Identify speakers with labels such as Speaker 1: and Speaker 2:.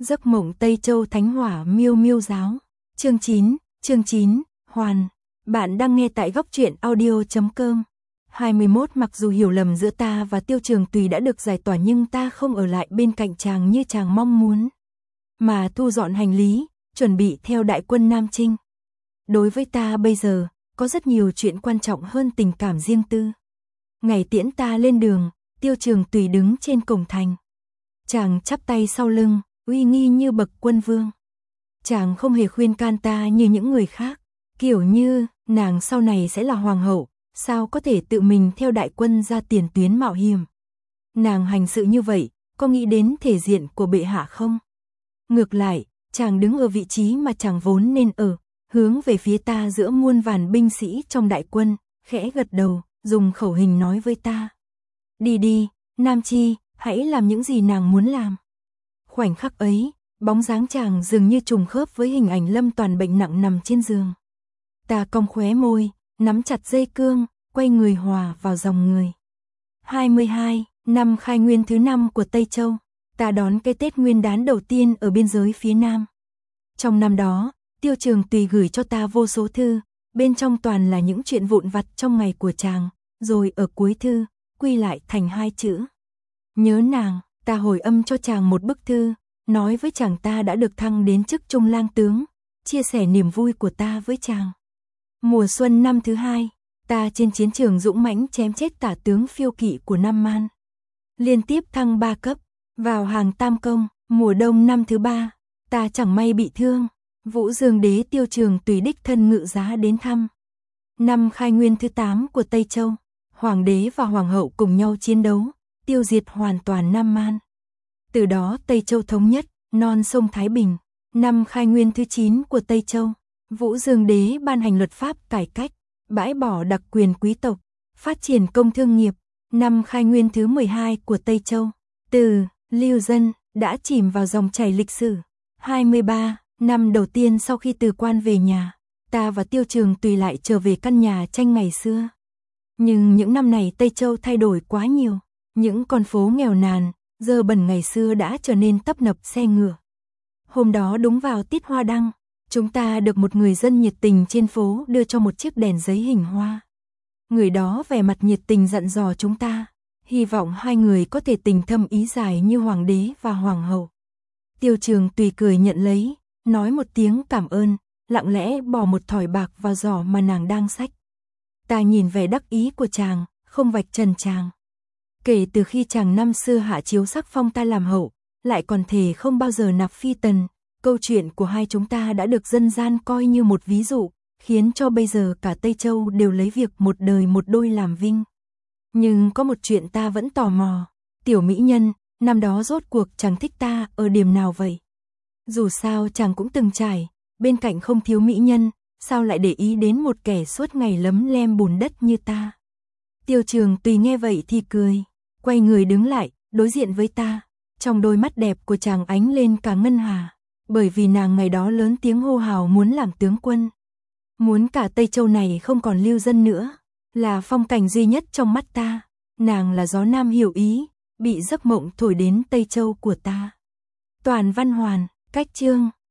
Speaker 1: Giấc mộng Tây Châu Thánh Hỏa Miêu Miêu giáo. Chương 9, Hoàn. Bạn đang nghe tại góc truyện audio.com. 21 Mặc dù hiểu lầm giữa ta và Tiêu Trường Tùy đã được giải tỏa nhưng ta không ở lại bên cạnh chàng như chàng mong muốn, mà thu dọn hành lý, chuẩn bị theo đại quân Nam Chinh. Đối với ta bây giờ, có rất nhiều chuyện quan trọng hơn tình cảm riêng tư. Ngày tiễn ta lên đường, Tiêu Trường Tùy đứng trên cổng thành. Chàng chắp tay sau lưng, uy nghi như bậc quân vương. Chàng không hề khuyên can ta như những người khác, kiểu như, nàng sau này sẽ là hoàng hậu, sao có thể tự mình theo đại quân ra tiền tuyến mạo hiểm. Nàng hành sự như vậy, có nghĩ đến thể diện của bệ hạ không? Ngược lại, chàng đứng ở vị trí mà chàng vốn nên ở, hướng về phía ta giữa muôn vàn binh sĩ trong đại quân, khẽ gật đầu, dùng khẩu hình nói với ta. Đi đi, Nam Chi, hãy làm những gì nàng muốn làm. Khoảnh khắc ấy, bóng dáng chàng dường như trùng khớp với hình ảnh Lâm Toàn bệnh nặng nằm trên giường. Ta cong khóe môi, nắm chặt dây cương, quay người hòa vào dòng người. 22, năm khai nguyên thứ 5 của Tây Châu, ta đón cái Tết Nguyên đán đầu tiên ở biên giới phía Nam. Trong năm đó, Tiêu Trường Tùy gửi cho ta vô số thư, bên trong toàn là những chuyện vụn vặt trong ngày của chàng, rồi ở cuối thư, quy lại thành 2 chữ. Nhớ nàng. Ta hồi âm cho chàng một bức thư, nói với chàng ta đã được thăng đến chức trung lang tướng, chia sẻ niềm vui của ta với chàng. Mùa xuân năm thứ 2, ta trên chiến trường dũng mãnh chém chết tả tướng Phiêu Kỵ của Nam Man, liên tiếp thăng 3 cấp, vào hàng tam công. Mùa đông năm thứ 3, ta chẳng may bị thương, Vũ Dương đế Tiêu Trường Tùy đích thân ngự giá đến thăm. Năm khai nguyên thứ 8 của Tây Châu, hoàng đế và hoàng hậu cùng nhau chiến đấu, tiêu diệt hoàn toàn Nam Man. Từ đó Tây Châu thống nhất, non sông Thái Bình. Năm khai nguyên thứ 9 của Tây Châu, Vũ Dương đế ban hành luật pháp cải cách, bãi bỏ đặc quyền quý tộc, phát triển công thương nghiệp. Năm khai nguyên thứ 12 của Tây Châu, Từ, Lưu Dân đã chìm vào dòng chảy lịch sử. 23, năm đầu tiên sau khi từ quan về nhà, ta và Tiêu Trường Tùy lại trở về căn nhà tranh ngày xưa. Nhưng những năm này Tây Châu thay đổi quá nhiều. Những con phố nghèo nàn, dơ bẩn ngày xưa đã trở nên tấp nập xe ngựa. Hôm đó đúng vào tiết hoa đăng, chúng ta được một người dân nhiệt tình trên phố đưa cho một chiếc đèn giấy hình hoa. Người đó vẻ mặt nhiệt tình dặn dò chúng ta, hy vọng hai người có thể tình thâm ý dài như hoàng đế và hoàng hậu. Tiêu Trường Tùy cười nhận lấy, nói một tiếng cảm ơn, lặng lẽ bỏ một thỏi bạc vào giỏ mà nàng đang xách. Ta nhìn vẻ đắc ý của chàng, không vạch trần chàng. Kể từ khi chàng năm xưa hạ chiếu sắc phong ta làm hậu, lại còn thề không bao giờ nạp phi tần, câu chuyện của hai chúng ta đã được dân gian coi như một ví dụ, khiến cho bây giờ cả Tây Châu đều lấy việc một đời một đôi làm vinh. Nhưng có một chuyện ta vẫn tò mò, Tiểu mỹ nhân, năm đó rốt cuộc chàng thích ta ở điểm nào vậy? Dù sao chàng cũng từng trải, bên cạnh không thiếu mỹ nhân, sao lại để ý đến một kẻ suốt ngày lấm lem bùn đất như ta? Tiêu Trường Tùy nghe vậy thì cười, quay người đứng lại, đối diện với ta. Trong đôi mắt đẹp của chàng ánh lên cả ngân hà, bởi vì nàng ngày đó lớn tiếng hô hào muốn làm tướng quân. Muốn cả Tây Châu này không còn Lưu Dân nữa, là phong cảnh duy nhất trong mắt ta. Nàng là gió nam hiểu ý, bị giấc mộng thổi đến Tây Châu của ta. Toàn văn hoàn, cách chương,